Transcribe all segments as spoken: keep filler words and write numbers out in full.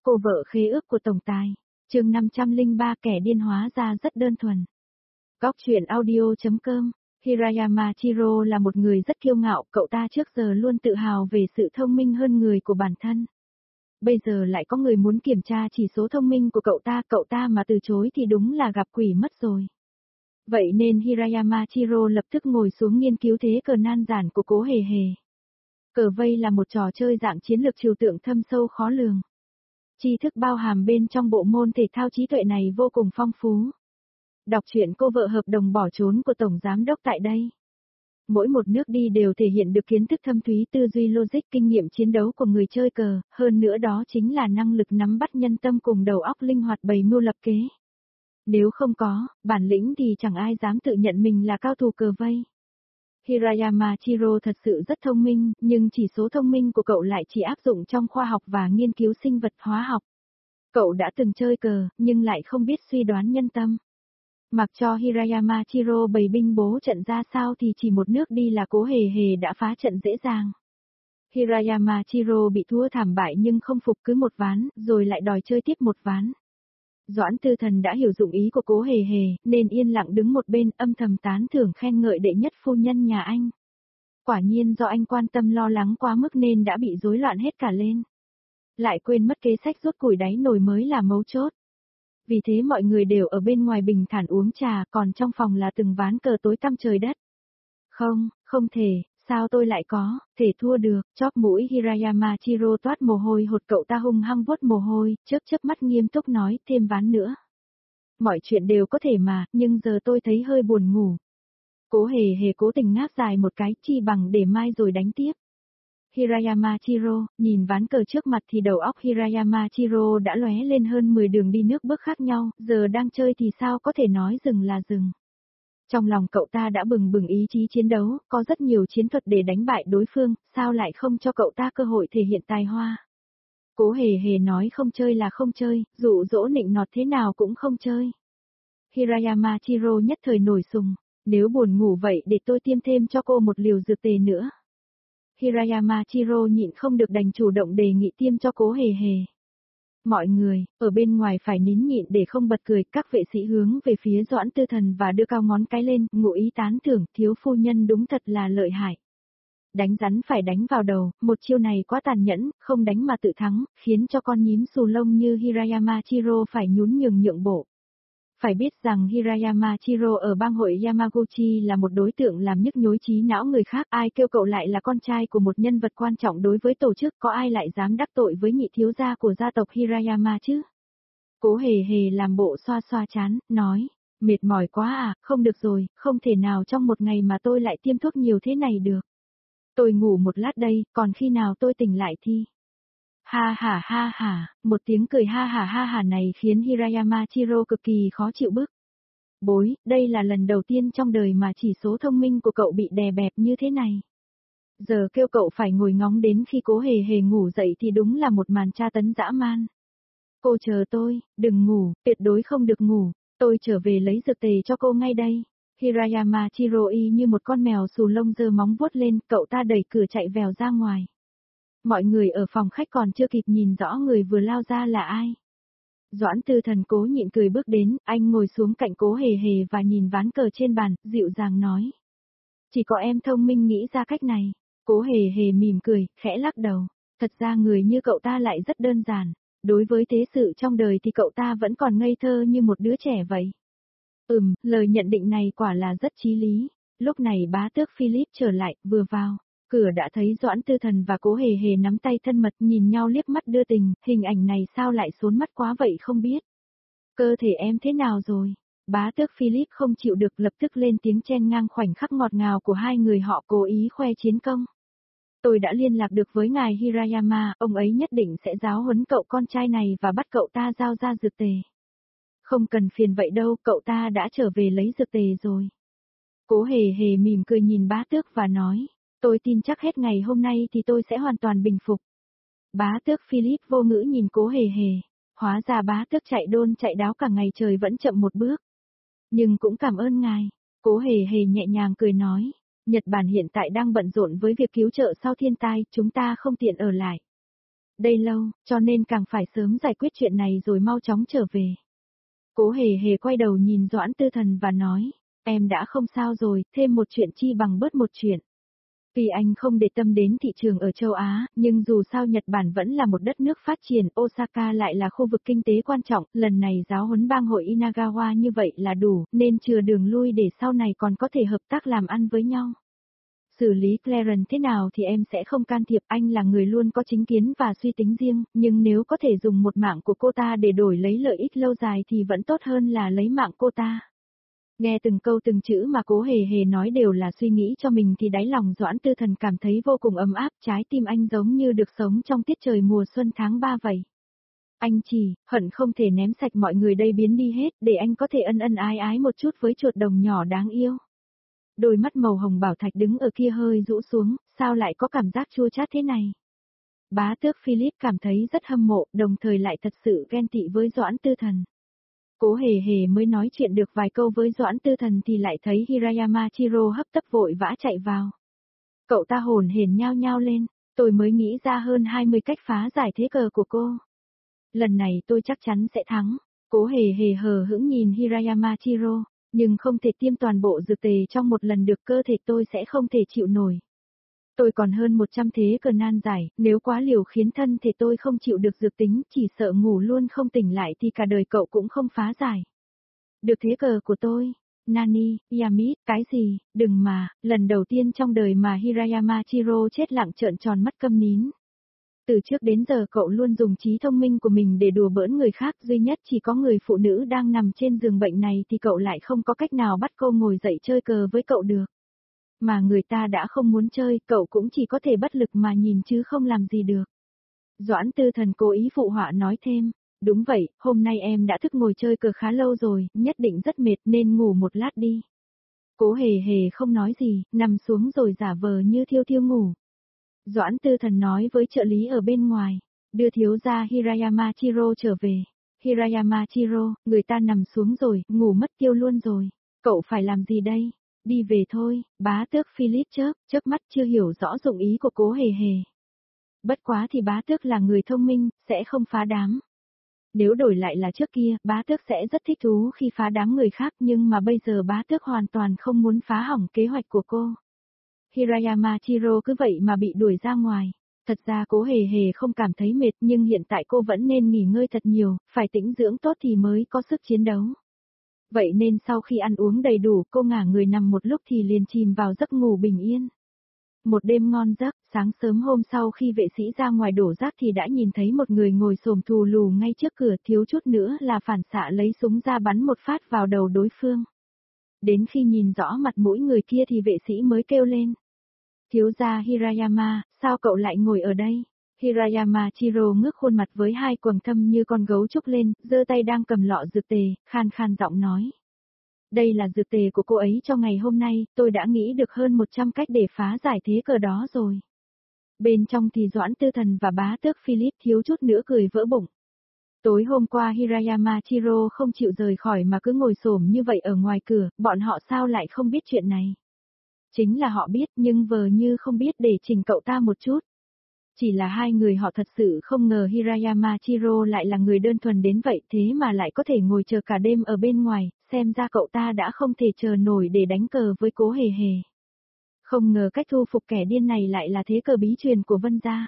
Cô vợ khế ước của tổng tài. Chương năm trăm lẻ ba kẻ điên hóa ra rất đơn thuần. Góc truyện audio.com. Hirayama Chiro là một người rất kiêu ngạo, cậu ta trước giờ luôn tự hào về sự thông minh hơn người của bản thân. Bây giờ lại có người muốn kiểm tra chỉ số thông minh của cậu ta, cậu ta mà từ chối thì đúng là gặp quỷ mất rồi. Vậy nên Hirayama Chiro lập tức ngồi xuống nghiên cứu thế cờ nan giản của Cố Hề Hề. Cờ vây là một trò chơi dạng chiến lược trừu tượng thâm sâu khó lường. Tri thức bao hàm bên trong bộ môn thể thao trí tuệ này vô cùng phong phú. Đọc truyện Cô vợ hợp đồng bỏ trốn của Tổng Giám đốc tại đây. Mỗi một nước đi đều thể hiện được kiến thức thâm thúy, tư duy logic, kinh nghiệm chiến đấu của người chơi cờ, hơn nữa đó chính là năng lực nắm bắt nhân tâm cùng đầu óc linh hoạt bày mưu lập kế. Nếu không có bản lĩnh thì chẳng ai dám tự nhận mình là cao thủ cờ vây. Hirayama Chiro thật sự rất thông minh, nhưng chỉ số thông minh của cậu lại chỉ áp dụng trong khoa học và nghiên cứu sinh vật hóa học. Cậu đã từng chơi cờ, nhưng lại không biết suy đoán nhân tâm. Mặc cho Hirayama Chiro bày binh bố trận ra sao thì chỉ một nước đi là Cố Hề Hề đã phá trận dễ dàng. Hirayama Chiro bị thua thảm bại nhưng không phục, cứ một ván, rồi lại đòi chơi tiếp một ván. Doãn Tư Thần đã hiểu dụng ý của Cố Hề Hề, nên yên lặng đứng một bên âm thầm tán thưởng khen ngợi đệ nhất phu nhân nhà anh. Quả nhiên do anh quan tâm lo lắng quá mức nên đã bị rối loạn hết cả lên. Lại quên mất kế sách rút củi đáy nồi mới là mấu chốt. Vì thế mọi người đều ở bên ngoài bình thản uống trà, còn trong phòng là từng ván cờ tối tăm trời đất. Không, không thể, sao tôi lại có, thể thua được, chóp mũi Hirayama Chiro toát mồ hôi hột, cậu ta hung hăng vuốt mồ hôi, chớp chớp mắt nghiêm túc nói, thêm ván nữa. Mọi chuyện đều có thể mà, nhưng giờ tôi thấy hơi buồn ngủ. Cố Hề Hề cố tình ngáp dài một cái, chi bằng để mai rồi đánh tiếp. Hirayama Chiro, nhìn ván cờ trước mặt thì đầu óc Hirayama Chiro đã lóe lên hơn mười đường đi nước bước khác nhau, giờ đang chơi thì sao có thể nói dừng là dừng. Trong lòng cậu ta đã bừng bừng ý chí chiến đấu, có rất nhiều chiến thuật để đánh bại đối phương, sao lại không cho cậu ta cơ hội thể hiện tài hoa. Cố Hề Hề nói không chơi là không chơi, dụ dỗ nịnh nọt thế nào cũng không chơi. Hirayama Chiro nhất thời nổi sùng, nếu buồn ngủ vậy để tôi tiêm thêm cho cô một liều dược tề nữa. Hirayama Chiro nhịn không được đành chủ động đề nghị tiêm cho Cố Hề Hề. Mọi người, ở bên ngoài phải nín nhịn để không bật cười, các vệ sĩ hướng về phía Doãn Tư Thần và đưa cao ngón cái lên, ngụ ý tán thưởng, thiếu phu nhân đúng thật là lợi hại. Đánh rắn phải đánh vào đầu, một chiêu này quá tàn nhẫn, không đánh mà tự thắng, khiến cho con nhím xù lông như Hirayama Chiro phải nhún nhường nhượng bộ. Phải biết rằng Hirayama Chiro ở bang hội Yamaguchi là một đối tượng làm nhức nhối trí não người khác, ai kêu cậu lại là con trai của một nhân vật quan trọng đối với tổ chức, có ai lại dám đắc tội với nhị thiếu gia của gia tộc Hirayama chứ? Cố Hề Hề làm bộ xoa xoa chán, nói, mệt mỏi quá à, không được rồi, không thể nào trong một ngày mà tôi lại tiêm thuốc nhiều thế này được. Tôi ngủ một lát đây, còn khi nào tôi tỉnh lại thì... Ha ha ha ha, một tiếng cười ha ha ha ha này khiến Hirayama Chiro cực kỳ khó chịu bức. Bối, đây là lần đầu tiên trong đời mà chỉ số thông minh của cậu bị đè bẹp như thế này. Giờ kêu cậu phải ngồi ngóng đến khi Cố Hề Hề ngủ dậy thì đúng là một màn tra tấn dã man. Cô chờ tôi, đừng ngủ, tuyệt đối không được ngủ, tôi trở về lấy dược tề cho cô ngay đây. Hirayama Chiro y như một con mèo xù lông giơ móng vuốt lên, cậu ta đẩy cửa chạy vèo ra ngoài. Mọi người ở phòng khách còn chưa kịp nhìn rõ người vừa lao ra là ai. Doãn Tư Thần cố nhịn cười bước đến, anh ngồi xuống cạnh Cố Hề Hề và nhìn ván cờ trên bàn, dịu dàng nói. Chỉ có em thông minh nghĩ ra cách này. Cố Hề Hề mỉm cười, khẽ lắc đầu. Thật ra người như cậu ta lại rất đơn giản. Đối với thế sự trong đời thì cậu ta vẫn còn ngây thơ như một đứa trẻ vậy. Ừm, lời nhận định này quả là rất chí lý. Lúc này bá tước Philip trở lại, vừa vào. Cửa đã thấy Doãn Tư Thần và Cố Hề Hề nắm tay thân mật nhìn nhau liếc mắt đưa tình, hình ảnh này sao lại xốn mắt quá vậy không biết. Cơ thể em thế nào rồi? Bá tước Philip không chịu được lập tức lên tiếng chen ngang khoảnh khắc ngọt ngào của hai người họ cố ý khoe chiến công. Tôi đã liên lạc được với ngài Hirayama, ông ấy nhất định sẽ giáo huấn cậu con trai này và bắt cậu ta giao ra dược tề. Không cần phiền vậy đâu, cậu ta đã trở về lấy dược tề rồi. Cố Hề Hề mỉm cười nhìn bá tước và nói. Tôi tin chắc hết ngày hôm nay thì tôi sẽ hoàn toàn bình phục. Bá tước Philip vô ngữ nhìn Cố Hề Hề. Hóa ra bá tước chạy đôn chạy đáo cả ngày trời vẫn chậm một bước. Nhưng cũng cảm ơn ngài. Cố Hề Hề nhẹ nhàng cười nói. Nhật Bản hiện tại đang bận rộn với việc cứu trợ sau thiên tai, chúng ta không tiện ở lại. đây lâu, cho nên càng phải sớm giải quyết chuyện này rồi mau chóng trở về. Cố hề hề quay đầu nhìn Doãn Tư Thần và nói, em đã không sao rồi, thêm một chuyện chi bằng bớt một chuyện. Tuy anh không để tâm đến thị trường ở châu Á, nhưng dù sao Nhật Bản vẫn là một đất nước phát triển, Osaka lại là khu vực kinh tế quan trọng, lần này giáo huấn bang hội Inagawa như vậy là đủ, nên chừa đường lui để sau này còn có thể hợp tác làm ăn với nhau. Xử lý Clarence thế nào thì em sẽ không can thiệp, anh là người luôn có chính kiến và suy tính riêng, nhưng nếu có thể dùng một mạng của cô ta để đổi lấy lợi ích lâu dài thì vẫn tốt hơn là lấy mạng cô ta. Nghe từng câu từng chữ mà Cố Hề Hề nói đều là suy nghĩ cho mình thì đáy lòng Doãn Tư Thần cảm thấy vô cùng ấm áp, trái tim anh giống như được sống trong tiết trời mùa xuân tháng ba vậy. Anh chỉ, hận không thể ném sạch mọi người đây biến đi hết, để anh có thể ân ân ái ái một chút với chuột đồng nhỏ đáng yêu. Đôi mắt màu hồng bảo thạch đứng ở kia hơi rũ xuống, sao lại có cảm giác chua chát thế này? Bá tước Philip cảm thấy rất hâm mộ, đồng thời lại thật sự ghen tị với Doãn Tư Thần. Cố hề hề mới nói chuyện được vài câu với Doãn Tư Thần thì lại thấy Hirayama Chiro hấp tấp vội vã chạy vào. Cậu ta hồn hển nhao nhao lên, tôi mới nghĩ ra hơn hai mươi cách phá giải thế cờ của cô. Lần này tôi chắc chắn sẽ thắng. Cố hề hề hờ hững nhìn Hirayama Chiro, nhưng không thể tiêm toàn bộ dược tề trong một lần được, cơ thể tôi sẽ không thể chịu nổi. Tôi còn hơn một trăm thế cờ nan giải, nếu quá liều khiến thân thể tôi không chịu được dược tính, chỉ sợ ngủ luôn không tỉnh lại thì cả đời cậu cũng không phá giải. Được thế cờ của tôi. Nani, Yamit, cái gì, đừng mà, lần đầu tiên trong đời mà Hirayama Chiro chết lặng trợn tròn mắt câm nín. Từ trước đến giờ cậu luôn dùng trí thông minh của mình để đùa bỡn người khác, duy nhất chỉ có người phụ nữ đang nằm trên giường bệnh này thì cậu lại không có cách nào bắt cô ngồi dậy chơi cờ với cậu được. Mà người ta đã không muốn chơi, cậu cũng chỉ có thể bất lực mà nhìn chứ không làm gì được. Doãn Tư Thần cố ý phụ họa nói thêm, đúng vậy, hôm nay em đã thức ngồi chơi cờ khá lâu rồi, nhất định rất mệt nên ngủ một lát đi. Cố hề hề không nói gì, nằm xuống rồi giả vờ như thiêu thiêu ngủ. Doãn Tư Thần nói với trợ lý ở bên ngoài, đưa thiếu gia Hirayama Chiro trở về. Hirayama Chiro, người ta nằm xuống rồi, ngủ mất tiêu luôn rồi. Cậu phải làm gì đây? Đi về thôi, bá tước Philip chớp, chớp mắt chưa hiểu rõ dụng ý của Cố hề hề. Bất quá thì bá tước là người thông minh, sẽ không phá đám. Nếu đổi lại là trước kia, bá tước sẽ rất thích thú khi phá đám người khác, nhưng mà bây giờ bá tước hoàn toàn không muốn phá hỏng kế hoạch của cô. Hirayama Chiro cứ vậy mà bị đuổi ra ngoài. Thật ra Cố hề hề không cảm thấy mệt, nhưng hiện tại cô vẫn nên nghỉ ngơi thật nhiều, phải tĩnh dưỡng tốt thì mới có sức chiến đấu. Vậy nên sau khi ăn uống đầy đủ, cô ngả người nằm một lúc thì liền chìm vào giấc ngủ bình yên. Một đêm ngon giấc, sáng sớm hôm sau khi vệ sĩ ra ngoài đổ rác thì đã nhìn thấy một người ngồi xổm thù lù ngay trước cửa, thiếu chút nữa là phản xạ lấy súng ra bắn một phát vào đầu đối phương. Đến khi nhìn rõ mặt mũi người kia thì vệ sĩ mới kêu lên. Thiếu gia Hirayama, sao cậu lại ngồi ở đây? Hirayama Chiro ngước khuôn mặt với hai quầng thâm như con gấu trúc lên, giơ tay đang cầm lọ dược tề, khan khan giọng nói. Đây là dược tề của cô ấy cho ngày hôm nay, tôi đã nghĩ được hơn một trăm cách để phá giải thế cờ đó rồi. Bên trong thì Doãn Tư Thần và bá tước Philip thiếu chút nữa cười vỡ bụng. Tối hôm qua Hirayama Chiro không chịu rời khỏi mà cứ ngồi xổm như vậy ở ngoài cửa, bọn họ sao lại không biết chuyện này? Chính là họ biết nhưng vờ như không biết để chỉnh cậu ta một chút. Chỉ là hai người họ thật sự không ngờ Hirayama Chiro lại là người đơn thuần đến vậy, thế mà lại có thể ngồi chờ cả đêm ở bên ngoài, xem ra cậu ta đã không thể chờ nổi để đánh cờ với Cố hề hề. Không ngờ cách thu phục kẻ điên này lại là thế cờ bí truyền của Vân gia.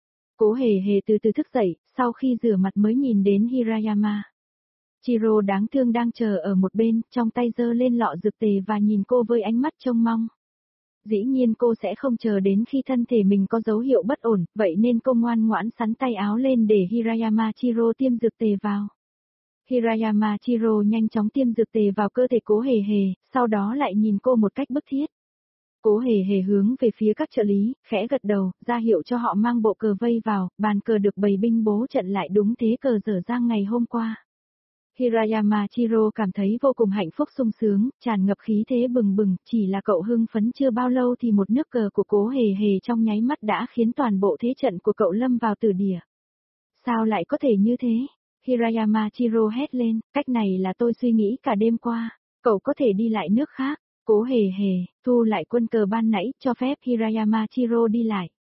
Cố hề hề từ từ thức dậy, sau khi rửa mặt mới nhìn đến Hirayama. Chiro đáng thương đang chờ ở một bên, trong tay giơ lên lọ dược tề và nhìn cô với ánh mắt trông mong. Dĩ nhiên cô sẽ không chờ đến khi thân thể mình có dấu hiệu bất ổn, vậy nên cô ngoan ngoãn sắn tay áo lên để Hirayama Chiro tiêm dược tề vào. Hirayama Chiro nhanh chóng tiêm dược tề vào cơ thể Cố hề hề, sau đó lại nhìn cô một cách bức thiết. Cố hề hề hướng về phía các trợ lý, khẽ gật đầu, ra hiệu cho họ mang bộ cờ vây vào, bàn cờ được bày binh bố trận lại đúng thế cờ dở dang ngày hôm qua. Hirayama Chiro cảm thấy vô cùng hạnh phúc sung sướng, tràn ngập khí thế bừng bừng, chỉ là cậu hưng phấn chưa bao lâu thì một nước cờ của Cố hề hề trong nháy mắt đã khiến toàn bộ thế trận của cậu lâm vào tử địa. Sao lại có thể như thế? Hirayama Chiro hét lên, cách này là tôi suy nghĩ cả đêm qua, cậu có thể đi lại nước khác. Cố hề hề, thu lại quân cờ ban nãy, cho phép Hirayama Chiro đi lại.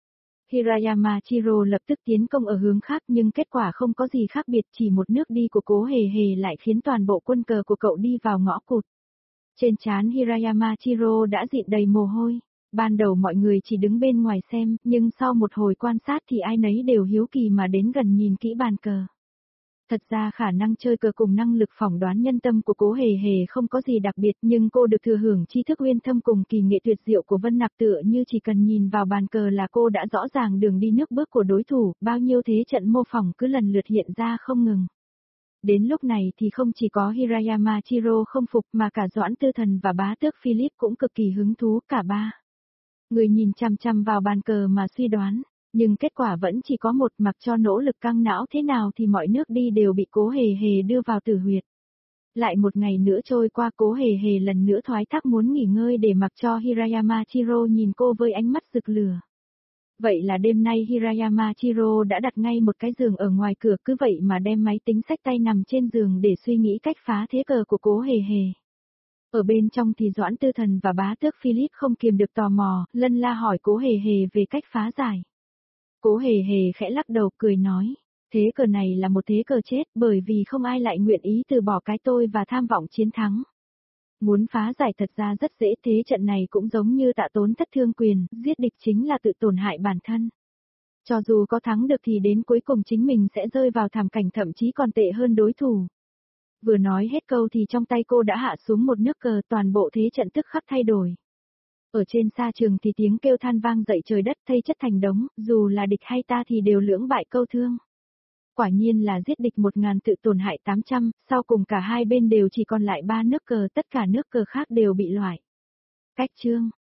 Hirayama Chiro lập tức tiến công ở hướng khác nhưng kết quả không có gì khác biệt, chỉ một nước đi của Cố Hề Hề lại khiến toàn bộ quân cờ của cậu đi vào ngõ cụt. Trên trán Hirayama Chiro đã dịn đầy mồ hôi. Ban đầu mọi người chỉ đứng bên ngoài xem, nhưng sau một hồi quan sát thì ai nấy đều hiếu kỳ mà đến gần nhìn kỹ bàn cờ. Thật ra khả năng chơi cờ cùng năng lực phỏng đoán nhân tâm của Cố Hề Hề không có gì đặc biệt, nhưng cô được thừa hưởng tri thức uyên thâm cùng kỳ nghệ tuyệt diệu của Vân Nặc, tựa như chỉ cần nhìn vào bàn cờ là cô đã rõ ràng đường đi nước bước của đối thủ, bao nhiêu thế trận mô phỏng cứ lần lượt hiện ra không ngừng. Đến lúc này thì không chỉ có Hirayama Chiro không phục mà cả Doãn Tư Thần và bá tước Philip cũng cực kỳ hứng thú, cả ba người nhìn chằm chằm vào bàn cờ mà suy đoán. Nhưng kết quả vẫn chỉ có một, mặc cho nỗ lực căng não thế nào thì mọi nước đi đều bị Cố Hề Hề đưa vào tử huyệt. Lại một ngày nữa trôi qua, Cố Hề Hề lần nữa thoái thác muốn nghỉ ngơi để mặc cho Hirayama Chiro nhìn cô với ánh mắt rực lửa. Vậy là đêm nay Hirayama Chiro đã đặt ngay một cái giường ở ngoài cửa, cứ vậy mà đem máy tính xách tay nằm trên giường để suy nghĩ cách phá thế cờ của Cố Hề Hề. Ở bên trong thì Doãn Tư Thần và bá tước Philip không kiềm được tò mò, lân la hỏi Cố Hề Hề về cách phá giải. Cố Hề Hề khẽ lắc đầu cười nói, thế cờ này là một thế cờ chết, bởi vì không ai lại nguyện ý từ bỏ cái tôi và tham vọng chiến thắng. Muốn phá giải thật ra rất dễ, thế trận này cũng giống như Tạ Tốn thất thương quyền, giết địch chính là tự tổn hại bản thân. Cho dù có thắng được thì đến cuối cùng chính mình sẽ rơi vào thảm cảnh thậm chí còn tệ hơn đối thủ. Vừa nói hết câu thì trong tay cô đã hạ xuống một nước cờ, toàn bộ thế trận tức khắc thay đổi. Ở trên sa trường thì tiếng kêu than vang dậy trời đất, thây chất thành đống, dù là địch hay ta thì đều lưỡng bại câu thương. Quả nhiên là giết địch một ngàn tự tổn hại tám trăm, sau cùng cả hai bên đều chỉ còn lại ba nước cờ, tất cả nước cờ khác đều bị loại. Cách chương